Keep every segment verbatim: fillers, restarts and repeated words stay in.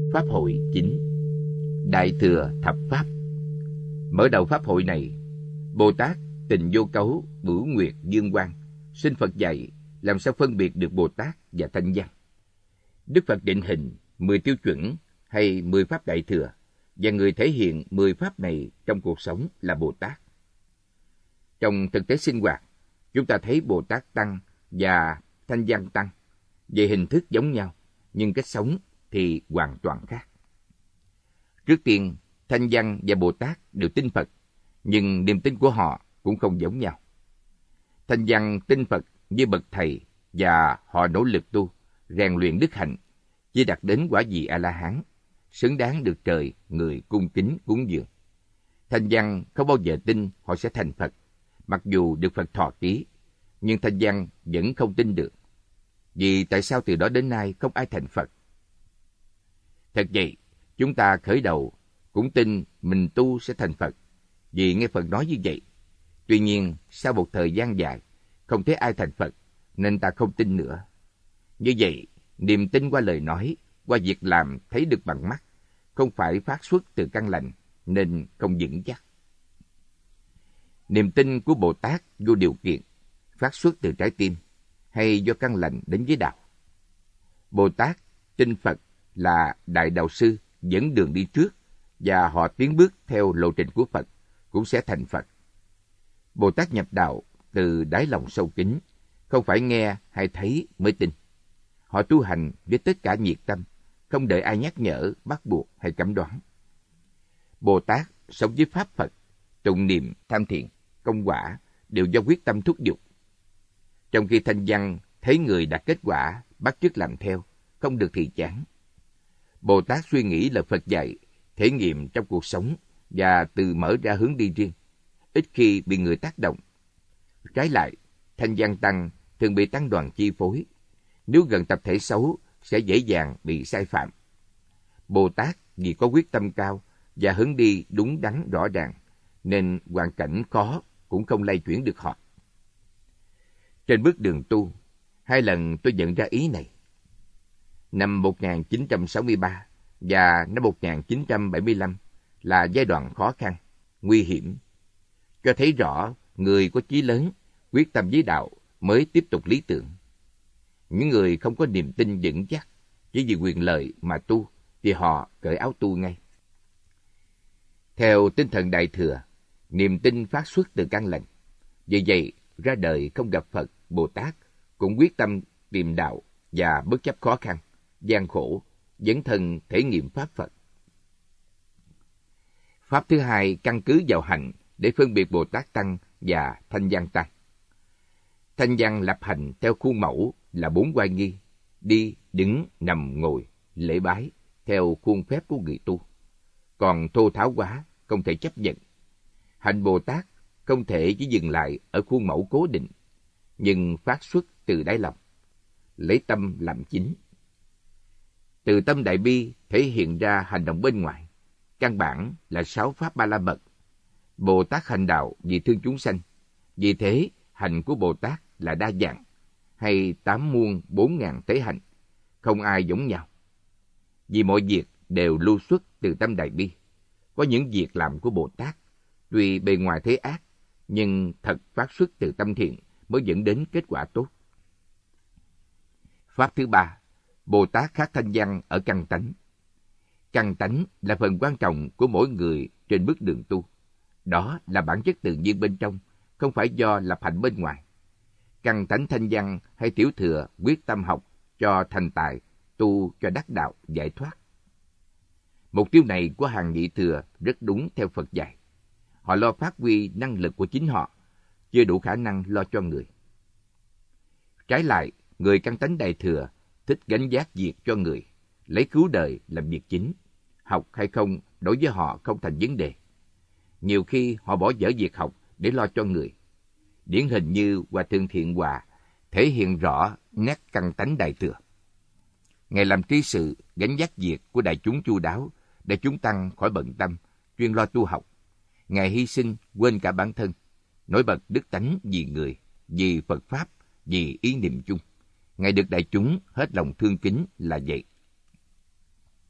Pháp hội chín. Đại thừa thập pháp. Mở đầu pháp hội này, Bồ Tát Tình Vô Cấu Bửu Nguyệt Dương Quang xin Phật dạy làm sao phân biệt được Bồ Tát và Thanh Văn. Đức Phật định hình mười tiêu chuẩn hay mười pháp đại thừa, và người thể hiện mười pháp này trong cuộc sống là Bồ Tát. Trong thực tế sinh hoạt, chúng ta thấy Bồ Tát Tăng và Thanh Văn Tăng về hình thức giống nhau, nhưng cách sống thì hoàn toàn khác. Trước tiên, Thanh Văn và Bồ Tát đều tin Phật, nhưng niềm tin của họ cũng không giống nhau. Thanh Văn tin Phật như bậc thầy và họ nỗ lực tu, rèn luyện đức hạnh, chỉ đạt đến quả vị A-la-hán, xứng đáng được trời, người cung kính cúng dường. Thanh Văn không bao giờ tin họ sẽ thành Phật, mặc dù được Phật thọ ký, nhưng Thanh Văn vẫn không tin được. Vì tại sao từ đó đến nay không ai thành Phật? Thật vậy, chúng ta khởi đầu cũng tin mình tu sẽ thành Phật, vì nghe Phật nói như vậy. Tuy nhiên, sau một thời gian dài, không thấy ai thành Phật, nên ta không tin nữa. Như vậy, niềm tin qua lời nói, qua việc làm thấy được bằng mắt, không phải phát xuất từ căn lành, nên không vững chắc. Niềm tin của Bồ Tát vô điều kiện, phát xuất từ trái tim, hay do căn lành đến với đạo. Bồ Tát tin Phật là Đại Đạo Sư dẫn đường đi trước, và họ tiến bước theo lộ trình của Phật, cũng sẽ thành Phật. Bồ Tát nhập đạo từ đáy lòng sâu kín, không phải nghe hay thấy mới tin. Họ tu hành với tất cả nhiệt tâm, không đợi ai nhắc nhở, bắt buộc hay cấm đoán. Bồ Tát sống với Pháp Phật, tụng niệm, tham thiền, công quả đều do quyết tâm thúc giục. Trong khi Thanh Văn thấy người đạt kết quả, bắt chước làm theo, không được thì chán. Bồ Tát suy nghĩ lời Phật dạy, thể nghiệm trong cuộc sống và tự mở ra hướng đi riêng, ít khi bị người tác động. Trái lại, Thanh Văn Tăng thường bị tăng đoàn chi phối. Nếu gần tập thể xấu, sẽ dễ dàng bị sai phạm. Bồ Tát vì có quyết tâm cao và hướng đi đúng đắn rõ ràng, nên hoàn cảnh khó cũng không lay chuyển được họ. Trên bước đường tu, hai lần tôi nhận ra ý này. Năm một nghìn chín trăm sáu mươi ba và năm một nghìn chín trăm bảy mươi lăm là giai đoạn khó khăn, nguy hiểm, cho thấy rõ người có chí lớn, quyết tâm với đạo mới tiếp tục lý tưởng. Những người không có niềm tin vững chắc, chỉ vì quyền lợi mà tu, thì họ cởi áo tu ngay. Theo tinh thần Đại Thừa, niềm tin phát xuất từ căn lành. Vì vậy, ra đời không gặp Phật, Bồ Tát, cũng quyết tâm tìm đạo và bất chấp khó khăn, gian khổ, dấn thân thể nghiệm Pháp Phật. Pháp thứ hai căn cứ vào hạnh để phân biệt Bồ Tát Tăng và Thanh Văn Tăng. Thanh Văn lập hành theo khuôn mẫu là bốn oai nghi, đi, đứng, nằm, ngồi, lễ bái, theo khuôn phép của người tu. Còn thô tháo quá, không thể chấp nhận. Hạnh Bồ Tát không thể chỉ dừng lại ở khuôn mẫu cố định, nhưng phát xuất từ đáy lòng, lấy tâm làm chính. Từ tâm đại bi thể hiện ra hành động bên ngoài, căn bản là sáu pháp ba la mật. Bồ Tát hành đạo vì thương chúng sanh, vì thế hành của Bồ Tát là đa dạng, hay tám muôn bốn ngàn thế hành, không ai giống nhau. Vì mọi việc đều lưu xuất từ tâm đại bi. Có những việc làm của Bồ Tát, tuy bề ngoài thế ác, nhưng thật phát xuất từ tâm thiện mới dẫn đến kết quả tốt. Pháp thứ ba, Bồ Tát khác Thanh Văn ở căn tánh. Căn tánh là phần quan trọng của mỗi người trên bước đường tu. Đó là bản chất tự nhiên bên trong, không phải do lập hạnh bên ngoài. Căn tánh Thanh Văn hay Tiểu Thừa quyết tâm học cho thành tài, tu cho đắc đạo, giải thoát. Mục tiêu này của hàng Nhị Thừa rất đúng theo Phật dạy. Họ lo phát huy năng lực của chính họ, chưa đủ khả năng lo cho người. Trái lại, người căn tánh Đại Thừa thích gánh vác việc cho người, lấy cứu đời làm việc chính. Học hay không đối với họ không thành vấn đề. Nhiều khi họ bỏ dở việc học để lo cho người. Điển hình như Hòa Thượng Thiện Hòa thể hiện rõ nét căn tánh Đại Thừa. Ngài làm trí sự gánh vác việc của đại chúng chu đáo để chúng tăng khỏi bận tâm, chuyên lo tu học. Ngài hy sinh quên cả bản thân, nổi bật đức tánh vì người, vì Phật Pháp, vì ý niệm chung. Ngài được đại chúng hết lòng thương kính là vậy.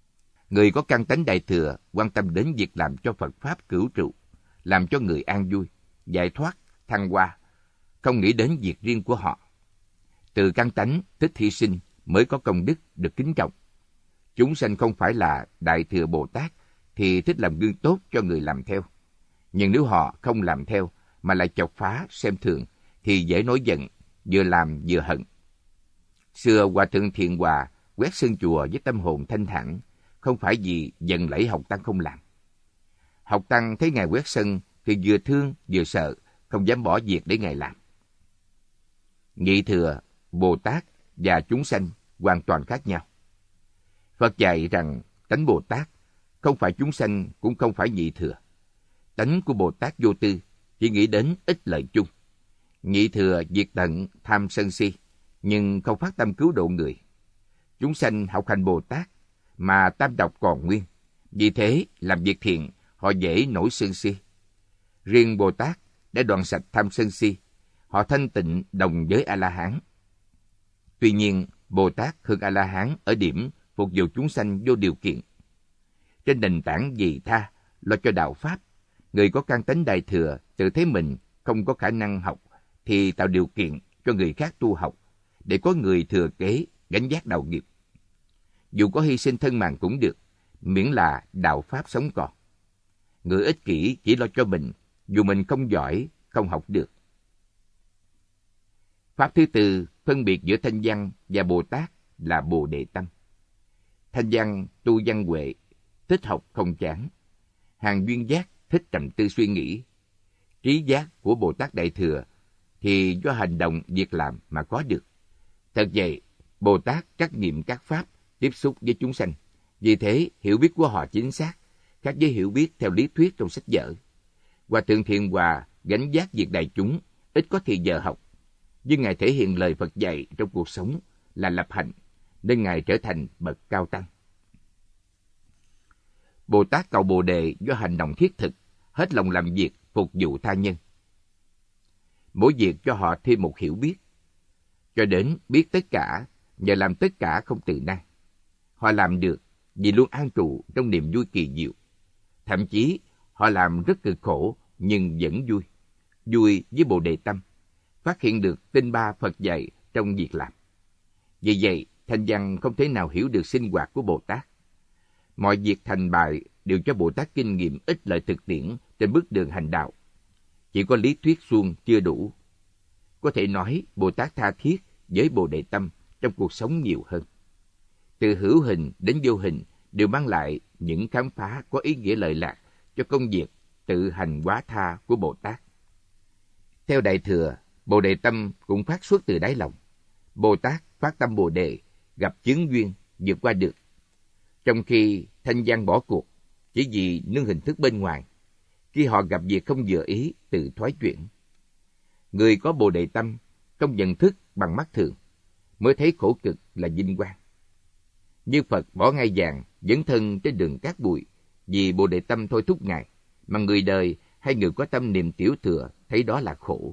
Người có căn tánh Đại Thừa quan tâm đến việc làm cho Phật Pháp cửu trụ, làm cho người an vui, giải thoát, thăng hoa, không nghĩ đến việc riêng của họ. Từ căn tánh thích hy sinh mới có công đức được kính trọng. Chúng sanh không phải là Đại Thừa Bồ Tát thì thích làm gương tốt cho người làm theo. Nhưng nếu họ không làm theo mà lại chọc phá, xem thường thì dễ nổi giận, vừa làm vừa hận. Xưa Hòa Thượng Thiện Hòa quét sân chùa với tâm hồn thanh thản, không phải vì giận lẫy học tăng không làm. Học tăng thấy Ngài quét sân thì vừa thương vừa sợ, không dám bỏ việc để Ngài làm. Nhị Thừa, Bồ Tát và chúng sanh hoàn toàn khác nhau. Phật dạy rằng tánh Bồ Tát không phải chúng sanh, cũng không phải nhị thừa. Tánh của Bồ Tát vô tư, chỉ nghĩ đến ích lợi chung. Nhị thừa diệt tận tham sân si, nhưng không phát tâm cứu độ người. Chúng sanh học hành Bồ Tát mà tam độc còn nguyên, vì thế làm việc thiện họ dễ nổi sân si. Riêng Bồ Tát đã đoạn sạch tham sân si, họ thanh tịnh đồng với A-la-hán. Tuy nhiên, Bồ Tát hơn A-la-hán ở điểm phục vụ chúng sanh vô điều kiện. Trên nền tảng vị tha, lo cho đạo Pháp, người có căn tánh Đại Thừa tự thấy mình không có khả năng học thì tạo điều kiện cho người khác tu học, để có người thừa kế gánh vác đạo nghiệp. Dù có hy sinh thân mạng cũng được, miễn là đạo Pháp sống còn. Người ích kỷ chỉ lo cho mình, dù mình không giỏi, không học được. Pháp thứ tư phân biệt giữa Thanh Văn và Bồ Tát là Bồ Đề Tâm. Thanh Văn tu văn huệ, thích học không chán. Hàng duyên giác thích trầm tư suy nghĩ. Trí giác của Bồ Tát Đại Thừa thì do hành động việc làm mà có được. Thật vậy, Bồ Tát trắc nghiệm các pháp, tiếp xúc với chúng sanh. Vì thế, hiểu biết của họ chính xác, khác với hiểu biết theo lý thuyết trong sách vở. Hòa Thượng Thiện Hòa gánh vác việc đại chúng, ít có thì giờ học. Nhưng Ngài thể hiện lời Phật dạy trong cuộc sống là lập hạnh, nên Ngài trở thành bậc cao tăng. Bồ Tát cầu Bồ Đề do hành động thiết thực, hết lòng làm việc phục vụ tha nhân. Mỗi việc cho họ thêm một hiểu biết, cho đến biết tất cả, nhờ làm tất cả không tự năng. Họ làm được vì luôn an trụ trong niềm vui kỳ diệu. Thậm chí họ làm rất cực khổ nhưng vẫn vui, vui với Bồ Đề Tâm, phát hiện được tinh ba Phật dạy trong việc làm. Vì vậy, Thanh Văn không thể nào hiểu được sinh hoạt của Bồ Tát. Mọi việc thành bại đều cho Bồ Tát kinh nghiệm ích lợi thực tiễn trên bước đường hành đạo. Chỉ có lý thuyết suông chưa đủ. Có thể nói Bồ Tát tha thiết với Bồ Đề Tâm trong cuộc sống nhiều hơn. Từ hữu hình đến vô hình đều mang lại những khám phá có ý nghĩa lợi lạc cho công việc tự hành hóa tha của Bồ Tát. Theo Đại Thừa, Bồ Đề Tâm cũng phát xuất từ đáy lòng. Bồ Tát phát tâm Bồ Đề, gặp chướng duyên, vượt qua được. Trong khi Thanh Văn bỏ cuộc, chỉ vì nương hình thức bên ngoài, khi họ gặp việc không vừa ý, tự thoái chuyển. Người có Bồ Đề Tâm, không nhận thức bằng mắt thường, mới thấy khổ cực là vinh quang. Như Phật bỏ ngai vàng, dấn thân trên đường cát bụi, vì Bồ Đề Tâm thôi thúc Ngài, mà người đời hay người có tâm niệm tiểu thừa thấy đó là khổ.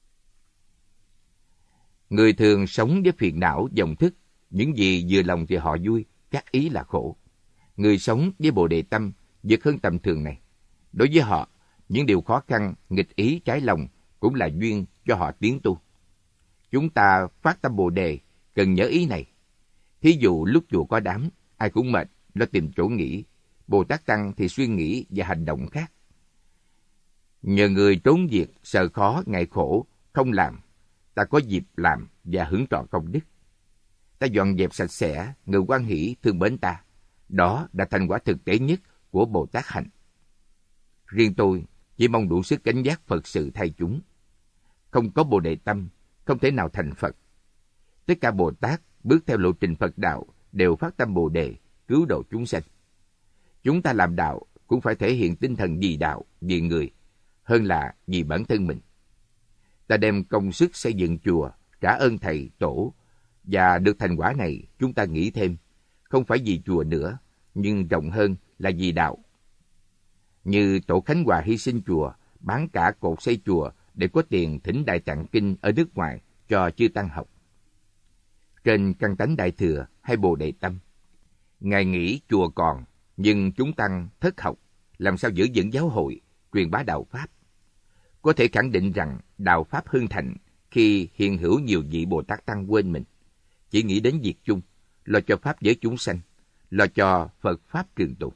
Người thường sống với phiền não vọng thức, những gì vừa lòng thì họ vui, các ý là khổ. Người sống với Bồ Đề Tâm vượt hơn tầm thường này. Đối với họ, những điều khó khăn, nghịch ý trái lòng cũng là duyên cho họ tiến tu. Chúng ta phát tâm Bồ Đề cần nhớ ý này. Thí dụ lúc chùa có đám, ai cũng mệt, lo tìm chỗ nghỉ. Bồ Tát Tăng thì suy nghĩ và hành động khác. Nhờ người trốn việc, sợ khó, ngại khổ, không làm, ta có dịp làm và hưởng trọn công đức. Ta dọn dẹp sạch sẽ, người hoan hỷ thương mến ta. Đó là thành quả thực tế nhất của Bồ Tát hạnh. Riêng tôi chỉ mong đủ sức gánh vác Phật sự thay chúng. Không có Bồ Đề Tâm, không thể nào thành Phật. Tất cả Bồ Tát bước theo lộ trình Phật đạo đều phát tâm Bồ Đề, cứu độ chúng sanh. Chúng ta làm đạo cũng phải thể hiện tinh thần vì đạo, vì người, hơn là vì bản thân mình. Ta đem công sức xây dựng chùa, trả ơn thầy, tổ, và được thành quả này chúng ta nghĩ thêm, không phải vì chùa nữa, nhưng rộng hơn là vì đạo. Như tổ Khánh Hòa hy sinh chùa, bán cả cột xây chùa để có tiền thỉnh Đại Tạng Kinh ở nước ngoài cho chư tăng học. Trên căn tánh Đại Thừa hay Bồ Đề Tâm, Ngài nghĩ chùa còn, Nhưng chúng tăng thất học, làm sao giữ vững giáo hội, truyền bá đạo Pháp? Có thể khẳng định rằng đạo Pháp hưng thịnh khi hiện hữu nhiều vị Bồ Tát Tăng quên mình, chỉ nghĩ đến việc chung, lo cho Pháp giới chúng sanh, lo cho Phật Pháp trường tồn.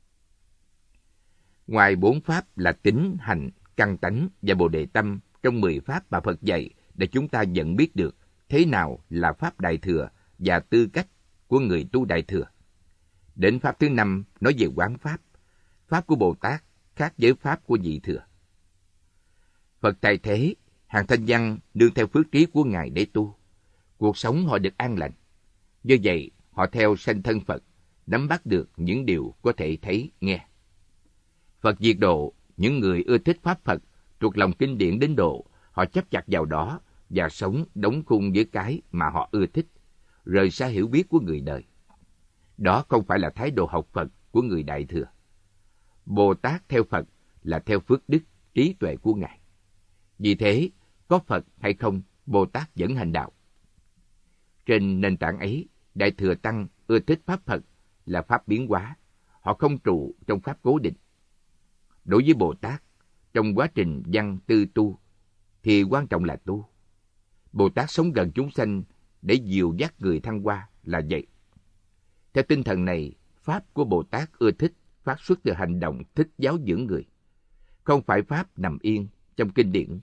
Ngoài bốn Pháp là tín, hành, căn tánh và Bồ Đề Tâm trong mười Pháp mà Phật dạy để chúng ta nhận biết được thế nào là Pháp Đại Thừa và tư cách của người tu Đại Thừa. Đến Pháp thứ năm nói về quán Pháp. Pháp của Bồ Tát khác với Pháp của Nhị Thừa. Phật tại thế, hàng thanh văn nương theo phước trí của Ngài để tu. Cuộc sống họ được an lành. Do vậy, họ theo sanh thân Phật, nắm bắt được những điều có thể thấy, nghe. Phật diệt độ, những người ưa thích Pháp Phật, thuộc lòng kinh điển đến độ, họ chấp chặt vào đó và sống đóng khung với cái mà họ ưa thích, rời xa hiểu biết của người đời. Đó không phải là thái độ học Phật của người Đại Thừa. Bồ Tát theo Phật là theo phước đức, trí tuệ của Ngài. Vì thế, có Phật hay không, Bồ Tát vẫn hành đạo. Trên nền tảng ấy, Đại Thừa Tăng ưa thích Pháp Phật là Pháp biến hóa. Họ không trụ trong Pháp cố định. Đối với Bồ Tát, trong quá trình văn tư tu, thì quan trọng là tu. Bồ Tát sống gần chúng sanh để dìu dắt người thăng hoa là vậy. Theo tinh thần này, Pháp của Bồ Tát ưa thích phát xuất từ hành động thích giáo dưỡng người. Không phải Pháp nằm yên trong kinh điển.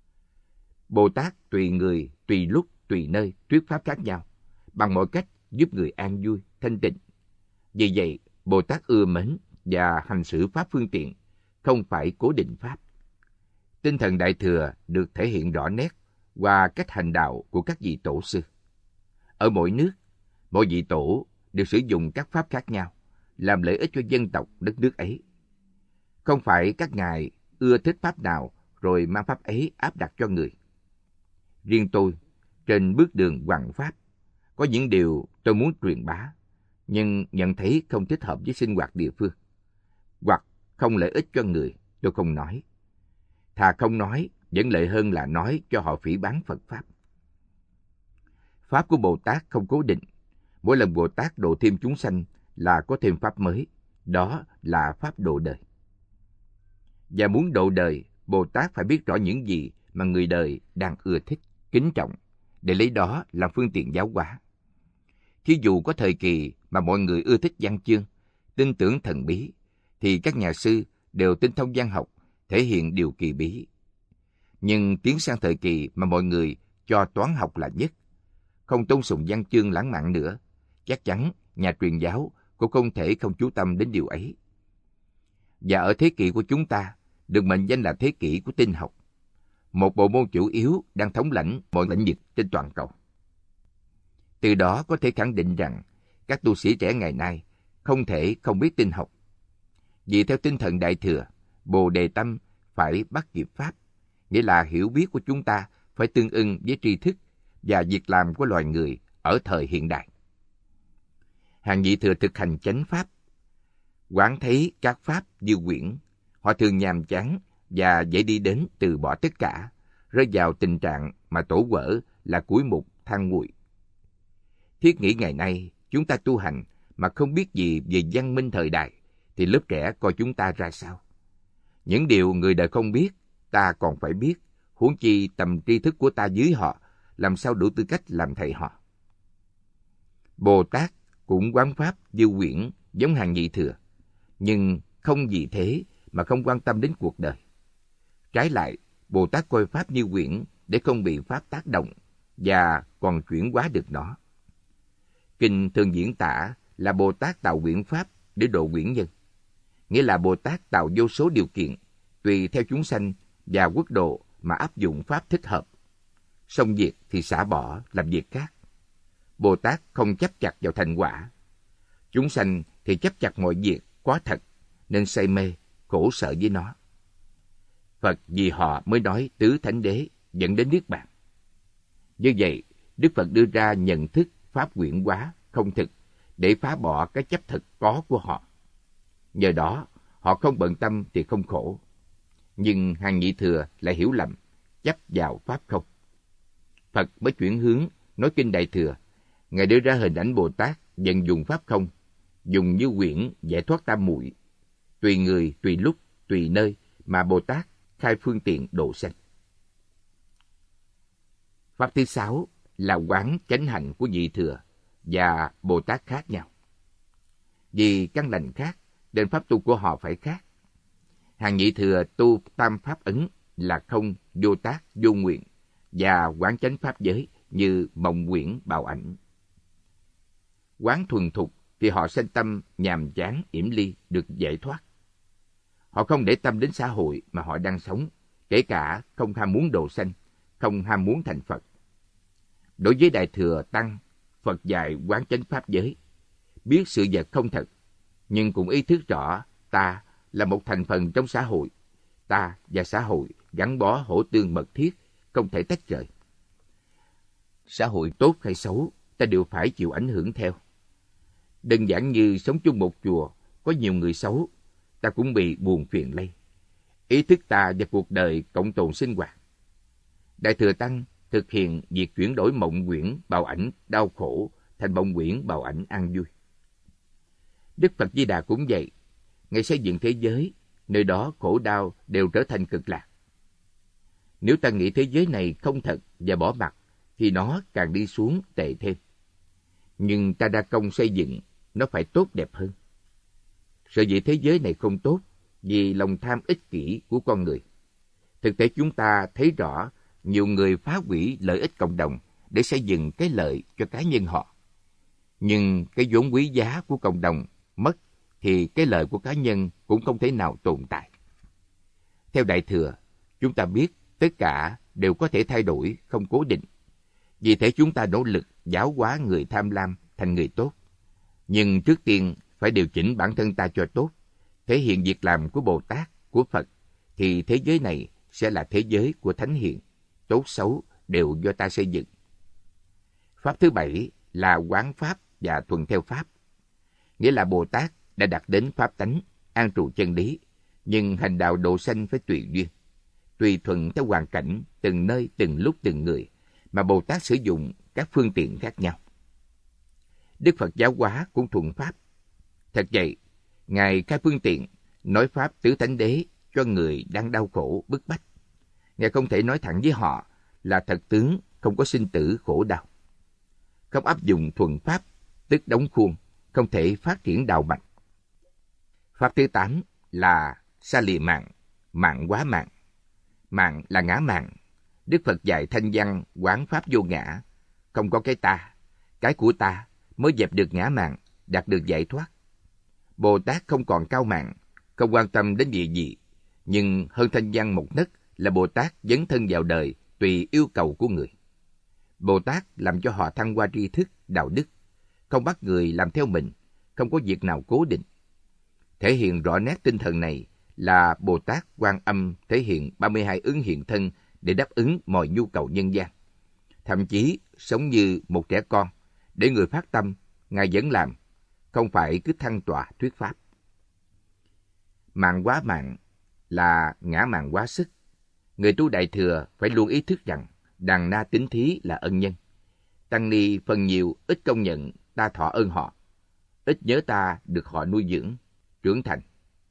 Bồ Tát tùy người, tùy lúc, tùy nơi, thuyết Pháp khác nhau, bằng mọi cách giúp người an vui, thanh tịnh. Vì vậy, Bồ Tát ưa mến và hành xử Pháp phương tiện, không phải cố định Pháp. Tinh thần Đại Thừa được thể hiện rõ nét qua cách hành đạo của các vị tổ sư. Ở mỗi nước, mỗi vị tổ đều sử dụng các Pháp khác nhau, làm lợi ích cho dân tộc đất nước ấy. Không phải các ngài ưa thích Pháp nào rồi mang Pháp ấy áp đặt cho người. Riêng tôi, trên bước đường hoằng Pháp, có những điều tôi muốn truyền bá, nhưng nhận thấy không thích hợp với sinh hoạt địa phương, hoặc không lợi ích cho người, tôi không nói. Thà không nói, vẫn lợi hơn là nói cho họ phỉ báng Phật Pháp. Pháp của Bồ Tát không cố định. Mỗi lần Bồ Tát độ thêm chúng sanh là có thêm Pháp mới. Đó là Pháp độ đời. Và muốn độ đời, Bồ Tát phải biết rõ những gì mà người đời đang ưa thích, kính trọng, để lấy đó làm phương tiện giáo hóa. Thí dụ có thời kỳ mà mọi người ưa thích văn chương, tin tưởng thần bí, thì các nhà sư đều tinh thông văn học, thể hiện điều kỳ bí. Nhưng tiến sang thời kỳ mà mọi người cho toán học là nhất, không tôn sùng văn chương lãng mạn nữa, chắc chắn nhà truyền giáo cũng không thể không chú tâm đến điều ấy. Và ở thế kỷ của chúng ta, được mệnh danh là thế kỷ của tinh học, một bộ môn chủ yếu đang thống lãnh mọi lĩnh vực trên toàn cầu. Từ đó có thể khẳng định rằng các tu sĩ trẻ ngày nay không thể không biết tinh học. Vì theo tinh thần Đại Thừa, Bồ Đề Tâm phải bắt kịp Pháp, nghĩa là hiểu biết của chúng ta phải tương ưng với tri thức và việc làm của loài người ở thời hiện đại. Hàng Nhị Thừa thực hành chánh Pháp, quán thấy các Pháp như quyển. Họ thường nhàm chán và dễ đi đến từ bỏ tất cả, rơi vào tình trạng mà tổ quở là củi mục than nguội. Thiết nghĩ ngày nay chúng ta tu hành mà không biết gì về văn minh thời đại, thì lớp trẻ coi chúng ta ra sao? Những điều người đời không biết, ta còn phải biết, huống chi tầm tri thức của ta dưới họ, làm sao đủ tư cách làm thầy họ. Bồ Tát cũng quán Pháp như quyển giống Hàng Nhị Thừa, nhưng không vì thế mà không quan tâm đến cuộc đời. Trái lại, Bồ Tát coi Pháp như quyển để không bị Pháp tác động và còn chuyển hóa được nó. Kinh thường diễn tả là Bồ Tát tạo quyển Pháp để độ quyển nhân, nghĩa là Bồ Tát tạo vô số điều kiện tùy theo chúng sanh và quốc độ mà áp dụng Pháp thích hợp. Xong việc thì xả bỏ làm việc khác. Bồ Tát không chấp chặt vào thành quả. Chúng sanh thì chấp chặt mọi việc quá thật nên say mê, khổ sở với nó. Phật vì họ mới nói tứ thánh đế dẫn đến niết bàn. Như vậy, Đức Phật đưa ra nhận thức Pháp quyển hóa không thực để phá bỏ cái chấp thực có của họ. Nhờ đó, họ không bận tâm thì không khổ. Nhưng Hàng Nhị Thừa lại hiểu lầm, chấp vào Pháp không. Phật mới chuyển hướng nói kinh Đại Thừa. Ngài đưa ra hình ảnh Bồ Tát vận dụng Pháp không dùng như quyển giải thoát tam muội, tùy người, tùy lúc, tùy nơi mà Bồ Tát khai phương tiện độ sanh. Pháp thứ sáu là quán chánh hạnh của vị thừa và Bồ Tát khác nhau. Vì căn lành khác, nên pháp tu của họ phải khác. Hàng vị thừa tu tam pháp ấn là không, vô tác, vô nguyện và quán chánh pháp giới như mộng quyển bào ảnh. Quán thuần thục thì họ sanh tâm nhàm chán, yểm ly, được giải thoát. Họ không để tâm đến xã hội mà họ đang sống, kể cả không ham muốn độ sanh, không ham muốn thành Phật. Đối với Đại Thừa Tăng, Phật dạy quán chánh pháp giới, biết sự vật không thật, nhưng cũng ý thức rõ ta là một thành phần trong xã hội. Ta và xã hội gắn bó hỗ tương mật thiết, không thể tách rời. Xã hội tốt hay xấu, ta đều phải chịu ảnh hưởng theo. Đơn giản như sống chung một chùa, có nhiều người xấu, ta cũng bị buồn phiền lây. Ý thức ta và cuộc đời cộng tồn sinh hoạt. Đại Thừa Tăng thực hiện việc chuyển đổi mộng quyển bào ảnh đau khổ thành mộng quyển bào ảnh an vui. Đức Phật Di Đà cũng vậy. Ngài xây dựng thế giới, nơi đó khổ đau đều trở thành cực lạc. Nếu ta nghĩ thế giới này không thật và bỏ mặc, thì nó càng đi xuống tệ thêm. Nhưng ta đã công xây dựng, nó phải tốt đẹp hơn. Sở dĩ thế giới này không tốt vì lòng tham ích kỷ của con người. Thực tế chúng ta thấy rõ nhiều người phá hủy lợi ích cộng đồng để xây dựng cái lợi cho cá nhân họ. Nhưng cái vốn quý giá của cộng đồng mất thì cái lợi của cá nhân cũng không thể nào tồn tại. Theo Đại Thừa, chúng ta biết tất cả đều có thể thay đổi, không cố định. Vì thế chúng ta nỗ lực giáo hóa người tham lam thành người tốt. Nhưng trước tiên phải điều chỉnh bản thân ta cho tốt, thể hiện việc làm của Bồ Tát, của Phật, thì thế giới này sẽ là thế giới của thánh hiền, tốt xấu đều do ta xây dựng. Pháp thứ bảy là quán pháp và thuận theo pháp. Nghĩa là Bồ Tát đã đạt đến pháp tánh, an trụ chân lý, nhưng hành đạo độ sanh phải tùy duyên, tùy thuận theo hoàn cảnh, từng nơi, từng lúc, từng người, mà Bồ Tát sử dụng các phương tiện khác nhau. Đức Phật giáo hóa cũng thuận pháp. Thật vậy, Ngài khai phương tiện, nói pháp tứ thánh đế cho người đang đau khổ, bức bách. Ngài không thể nói thẳng với họ là thật tướng, không có sinh tử khổ đau. Không áp dụng thuận pháp, tức đóng khuôn, không thể phát triển đạo mạch. Pháp thứ tám là sa lìa mạng, mạng quá mạng. Mạng là ngã mạng. Đức Phật dạy thanh văn quán pháp vô ngã, không có cái ta, cái của ta mới dẹp được ngã mạng, đạt được giải thoát. Bồ Tát không còn cao mạng, không quan tâm đến gì gì, nhưng hơn thanh văn một nấc là Bồ Tát dấn thân vào đời tùy yêu cầu của người. Bồ Tát làm cho họ thăng hoa tri thức, đạo đức, không bắt người làm theo mình, không có việc nào cố định. Thể hiện rõ nét tinh thần này là Bồ Tát Quan Âm thể hiện ba mươi hai ứng hiện thân để đáp ứng mọi nhu cầu nhân gian. Thậm chí sống như một trẻ con, để người phát tâm, Ngài vẫn làm, không phải cứ thăng tọa thuyết pháp. Mạng quá mạng là ngã mạng quá sức. Người tu Đại Thừa phải luôn ý thức rằng đàn na tín thí là ân nhân. Tăng ni phần nhiều ít công nhận ta thọ ơn họ, ít nhớ ta được họ nuôi dưỡng, trưởng thành.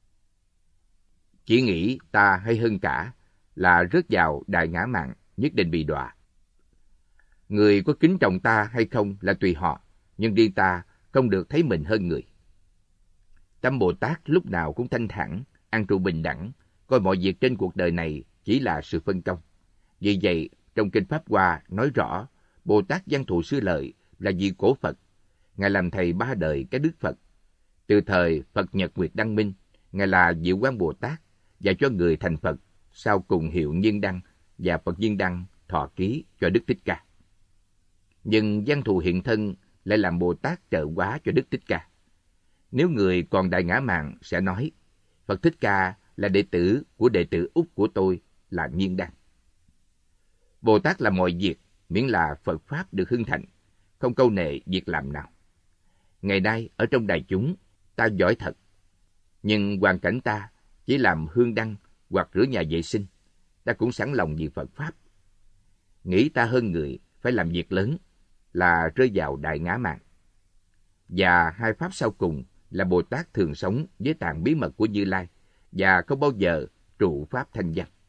Chỉ nghĩ ta hay hơn cả là rớt vào đại ngã mạng, nhất định bị đọa. Người có kính trọng ta hay không là tùy họ, nhưng riêng ta không được thấy mình hơn người. Tâm Bồ Tát lúc nào cũng thanh thản, an trụ bình đẳng, coi mọi việc trên cuộc đời này chỉ là sự phân công. Vì vậy, trong Kinh Pháp Hoa nói rõ, Bồ Tát Văn Thù Sư Lợi là vị cổ Phật. Ngài làm thầy ba đời cái Đức Phật. Từ thời Phật Nhật Nguyệt Đăng Minh, Ngài là Diệu Quang Bồ Tát, dạy cho người thành Phật, sau cùng hiệu Nhiên Đăng và Phật Nhiên Đăng thọ ký cho Đức Thích Ca. Nhưng Văn Thù hiện thân lại làm Bồ Tát trợ hóa cho Đức Thích Ca. Nếu người còn đại ngã mạng sẽ nói, Phật Thích Ca là đệ tử của đệ tử út của tôi là Nhiên Đăng. Bồ Tát làm mọi việc miễn là Phật Pháp được hưng thịnh, không câu nệ việc làm nào. Ngày nay ở trong đại chúng, ta giỏi thật, nhưng hoàn cảnh ta chỉ làm hương đăng hoặc rửa nhà vệ sinh, ta cũng sẵn lòng vì Phật Pháp. Nghĩ ta hơn người phải làm việc lớn là rơi vào đại ngã mạng. Và hai pháp sau cùng là Bồ Tát thường sống với tạng bí mật của Như Lai và không bao giờ trụ pháp thanh danh.